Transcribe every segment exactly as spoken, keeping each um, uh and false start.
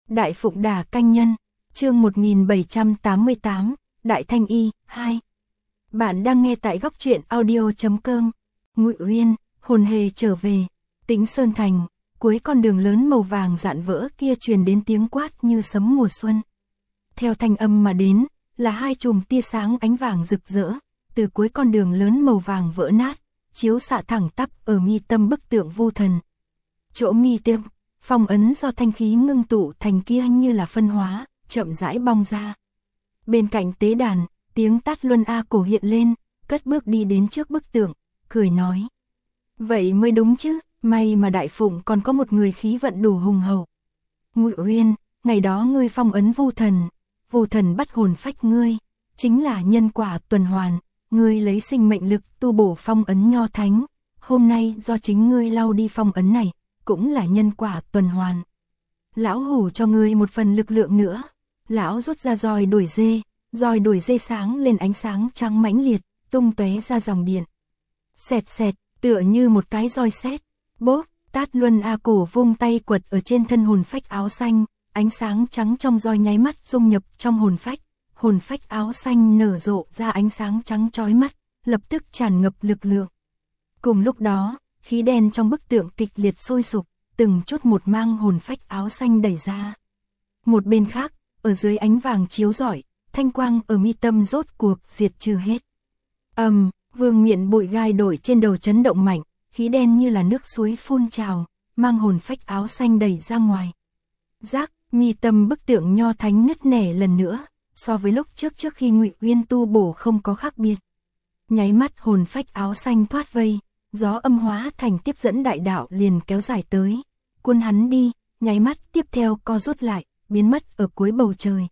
Đại Phụng Đà Canh Nhân, chương một nghìn bảy trăm tám mươi tám, Đại Thanh Y, hai. Bạn đang nghe tại góc truyện audio chấm com. Ngụy Uyên, hồn hề trở về, Tĩnh Sơn Thành, cuối con đường lớn màu vàng rạn vỡ kia truyền đến tiếng quát như sấm mùa xuân. Theo thanh âm mà đến, là hai chùm tia sáng ánh vàng rực rỡ, từ cuối con đường lớn màu vàng vỡ nát, chiếu xạ thẳng tắp ở mi tâm bức tượng Vu Thần. Chỗ mi tâm, phong ấn do thanh khí ngưng tụ thành kia như là phân hóa, chậm rãi bong ra. Bên cạnh tế đàn, tiếng Tát Luân A Cổ hiện lên, cất bước đi đến trước bức tượng, cười nói: "Vậy mới đúng chứ, may mà Đại Phụng còn có một người khí vận đủ hùng hậu. Ngụy Uyên, ngày đó ngươi phong ấn Vu Thần, Vu Thần bắt hồn phách ngươi, chính là nhân quả tuần hoàn, ngươi lấy sinh mệnh lực tu bổ phong ấn Nho Thánh, hôm nay do chính ngươi lau đi phong ấn này, cũng là nhân quả tuần hoàn. Lão hủ cho ngươi một phần lực lượng nữa." Lão rút ra roi đuổi dê, roi đuổi dê sáng lên ánh sáng trắng mãnh liệt, tung tóe ra dòng điện. Xẹt xẹt, tựa như một cái roi sét. Bốp, Tát Luân A Cổ vung tay quật ở trên thân hồn phách áo xanh, ánh sáng trắng trong roi nháy mắt dung nhập trong hồn phách, hồn phách áo xanh nở rộ ra ánh sáng trắng chói mắt, lập tức tràn ngập lực lượng. Cùng lúc đó, khí đen trong bức tượng kịch liệt sôi sục, từng chút một mang hồn phách áo xanh đẩy ra. Một bên khác, ở dưới ánh vàng chiếu rọi, thanh quang ở mi tâm rốt cuộc diệt trừ hết. Ầm, um, vương miện bụi gai đổi trên đầu chấn động mạnh, khí đen như là nước suối phun trào, mang hồn phách áo xanh đẩy ra ngoài. Rác, mi tâm bức tượng Nho Thánh nứt nẻ lần nữa, so với lúc trước trước khi Ngụy Uyên tu bổ không có khác biệt. Nháy mắt hồn phách áo xanh thoát vây, gió âm hóa thành tiếp dẫn đại đạo liền kéo dài tới, cuốn hắn đi, nháy mắt tiếp theo co rút lại, biến mất ở cuối bầu trời.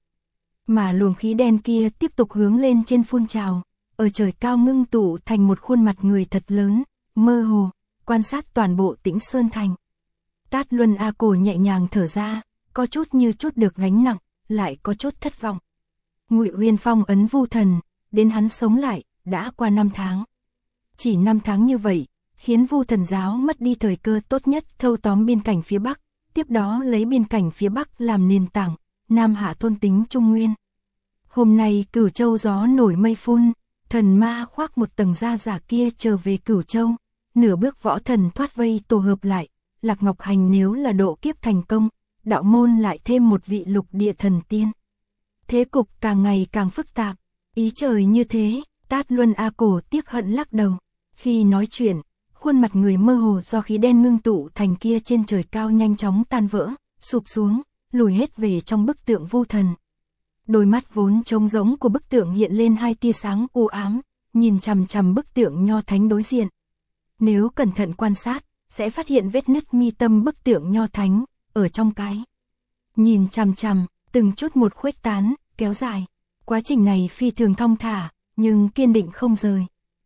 Mà luồng khí đen kia tiếp tục hướng lên trên phun trào, ở trời cao ngưng tụ thành một khuôn mặt người thật lớn, mơ hồ, quan sát toàn bộ Tĩnh Sơn Thành. Tát Luân A Cổ nhẹ nhàng thở ra, có chút như chút được gánh nặng, lại có chút thất vọng. Ngụy Uyên phong ấn Vu Thần, đến hắn sống lại, đã qua năm tháng. Chỉ năm tháng như vậy, khiến Vu Thần giáo mất đi thời cơ tốt nhất thâu tóm biên cảnh phía Bắc, tiếp đó lấy biên cảnh phía Bắc làm nền tảng, Nam hạ thôn tính Trung Nguyên. Hôm nay Cửu Châu gió nổi mây phun, thần ma khoác một tầng da giả kia trở về Cửu Châu, nửa bước võ thần thoát vây tổ hợp lại, Lạc Ngọc Hành nếu là độ kiếp thành công, đạo môn lại thêm một vị lục địa thần tiên. Thế cục càng ngày càng phức tạp, ý trời như thế, Tát Luân A Cổ tiếc hận lắc đầu. Khi nói chuyện, khuôn mặt người mơ hồ do khí đen ngưng tụ thành kia trên trời cao nhanh chóng tan vỡ, sụp xuống, lùi hết về trong bức tượng Vu Thần. Đôi mắt vốn trống rỗng của bức tượng hiện lên hai tia sáng u ám, nhìn chằm chằm bức tượng Nho Thánh đối diện. Nếu cẩn thận quan sát, sẽ phát hiện vết nứt mi tâm bức tượng Nho Thánh, ở trong cái. Nhìn chằm chằm, từng chút một khuếch tán, kéo dài. Quá trình này phi thường thong thả, nhưng kiên định không rời.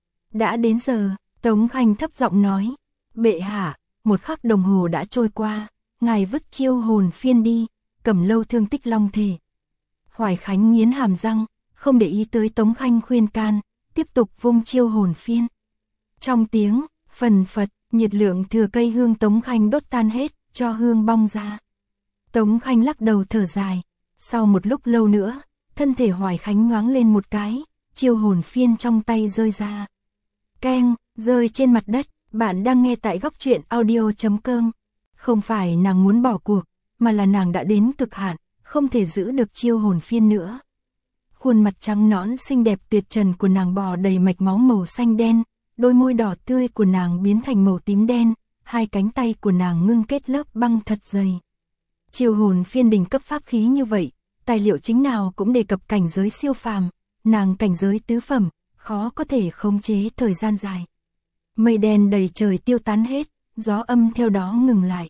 Đã đến giờ, Tống Khanh thấp giọng nói: "Bệ hạ, một khắc đồng hồ đã trôi qua, ngài vứt chiêu hồn phiên đi, Cẩm Lâu thương tích long thể." Hoài Khánh nghiến hàm răng, không để ý tới Tống Khanh khuyên can, tiếp tục vung chiêu hồn phiên. Trong tiếng phần phật, nhiệt lượng thừa cây hương Tống Khanh đốt tan hết, cho hương bong ra. Tống Khanh lắc đầu thở dài, sau một lúc lâu nữa, thân thể Hoài Khánh nhoáng lên một cái, chiêu hồn phiên trong tay rơi ra. Keng, rơi trên mặt đất. Bạn đang nghe tại góc truyện audio chấm com. Không phải nàng muốn bỏ cuộc, mà là nàng đã đến cực hạn, không thể giữ được chiêu hồn phiên nữa. Khuôn mặt trắng nõn xinh đẹp tuyệt trần của nàng bò đầy mạch máu màu xanh đen, đôi môi đỏ tươi của nàng biến thành màu tím đen, hai cánh tay của nàng ngưng kết lớp băng thật dày. Chiêu hồn phiên đỉnh cấp pháp khí như vậy, tài liệu chính nào cũng đề cập cảnh giới siêu phàm, nàng cảnh giới tứ phẩm, khó có thể khống chế thời gian dài. Mây đen đầy trời tiêu tán hết, gió âm theo đó ngừng lại.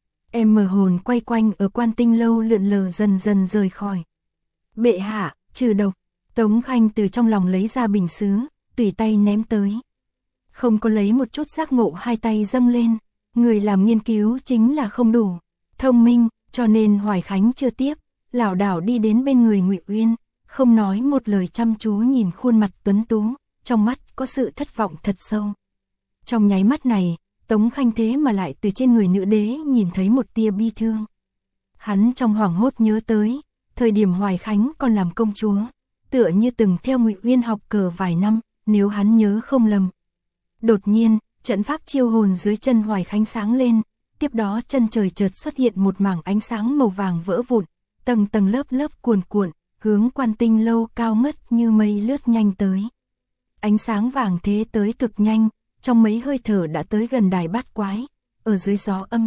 Em mờ hồn quay quanh ở Quan Tinh Lâu lượn lờ dần dần rời khỏi. "Bệ hạ, trừ độc." Tống Khanh từ trong lòng lấy ra bình sứ, tùy tay ném tới. Không có lấy một chút giác ngộ, hai tay dâng lên. Người làm nghiên cứu chính là không đủ thông minh, cho nên Hoài Khánh chưa tiếp, lảo đảo đi đến bên người Ngụy Uyên, không nói một lời chăm chú nhìn khuôn mặt tuấn tú, trong mắt có sự thất vọng thật sâu. Trong nháy mắt này, Tống Khanh thế mà lại từ trên người nữ đế nhìn thấy một tia bi thương. Hắn trong hoảng hốt nhớ tới, thời điểm Hoài Khánh còn làm công chúa, tựa như từng theo Ngụy Uyên học cờ vài năm, nếu hắn nhớ không lầm. Đột nhiên, trận pháp chiêu hồn dưới chân Hoài Khánh sáng lên, tiếp đó chân trời chợt xuất hiện một mảng ánh sáng màu vàng vỡ vụn, tầng tầng lớp lớp cuồn cuộn, hướng Quan Tinh lâu cao ngất như mây lướt nhanh tới. Ánh sáng vàng thế tới cực nhanh, trong mấy hơi thở đã tới gần đài bát quái, ở dưới gió âm.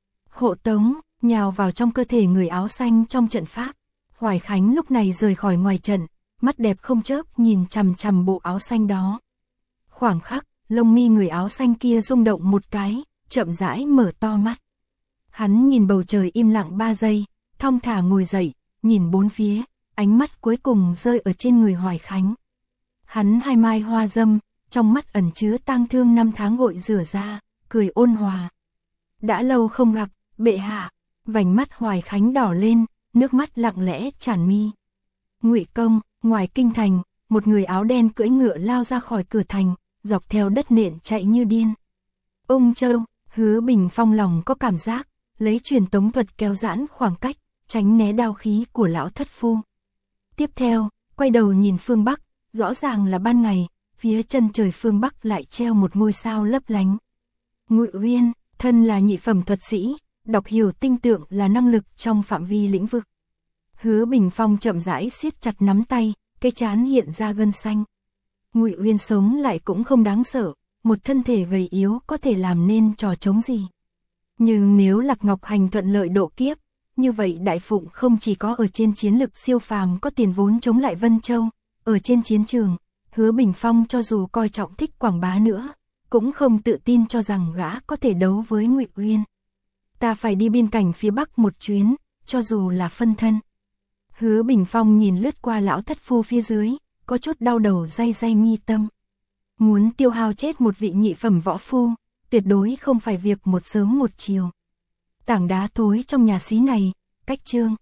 Hộ tống, nhào vào trong cơ thể người áo xanh trong trận pháp. Hoài Khánh lúc này rời khỏi ngoài trận, mắt đẹp không chớp nhìn chằm chằm bộ áo xanh đó. Khoảng khắc, lông mi người áo xanh kia rung động một cái, chậm rãi mở to mắt. Hắn nhìn bầu trời im lặng ba giây, thong thả ngồi dậy, nhìn bốn phía, ánh mắt cuối cùng rơi ở trên người Hoài Khánh. Hắn hai mai hoa dâm, trong mắt ẩn chứa tang thương năm tháng gội rửa ra, cười ôn hòa. Đã lâu không gặp, bệ hạ. Vành mắt Hoài Khánh đỏ lên, nước mắt lặng lẽ tràn mi. Ngụy công, ngoài kinh thành, một người áo đen cưỡi ngựa lao ra khỏi cửa thành, dọc theo đất nện chạy như điên. Ung Châu, Hứa Bình Phong lòng có cảm giác, lấy truyền tống thuật kéo giãn khoảng cách, tránh né đao khí của lão thất phu. Tiếp theo, quay đầu nhìn phương Bắc, rõ ràng là ban ngày, phía chân trời phương Bắc lại treo một ngôi sao lấp lánh. Ngụy Uyên, thân là nhị phẩm thuật sĩ, đọc hiểu tinh tượng là năng lực trong phạm vi lĩnh vực. Hứa Bình Phong chậm rãi siết chặt nắm tay, cái trán hiện ra gân xanh. Ngụy Uyên sống lại cũng không đáng sợ, một thân thể gầy yếu có thể làm nên trò trống gì. Nhưng nếu Lạc Ngọc Hành thuận lợi độ kiếp, như vậy Đại Phụng không chỉ có ở trên chiến lực siêu phàm có tiền vốn chống lại Vân Châu, ở trên chiến trường, Hứa Bình Phong cho dù coi trọng Thích Quảng Bá nữa, cũng không tự tin cho rằng gã có thể đấu với Ngụy Uyên. Ta phải đi biên cảnh phía Bắc một chuyến, cho dù là phân thân. Hứa Bình Phong nhìn lướt qua lão thất phu phía dưới, có chút đau đầu day day mi tâm. Muốn tiêu hao chết một vị nhị phẩm võ phu, tuyệt đối không phải việc một sớm một chiều. Tảng đá thối trong nhà xí này, cách chương.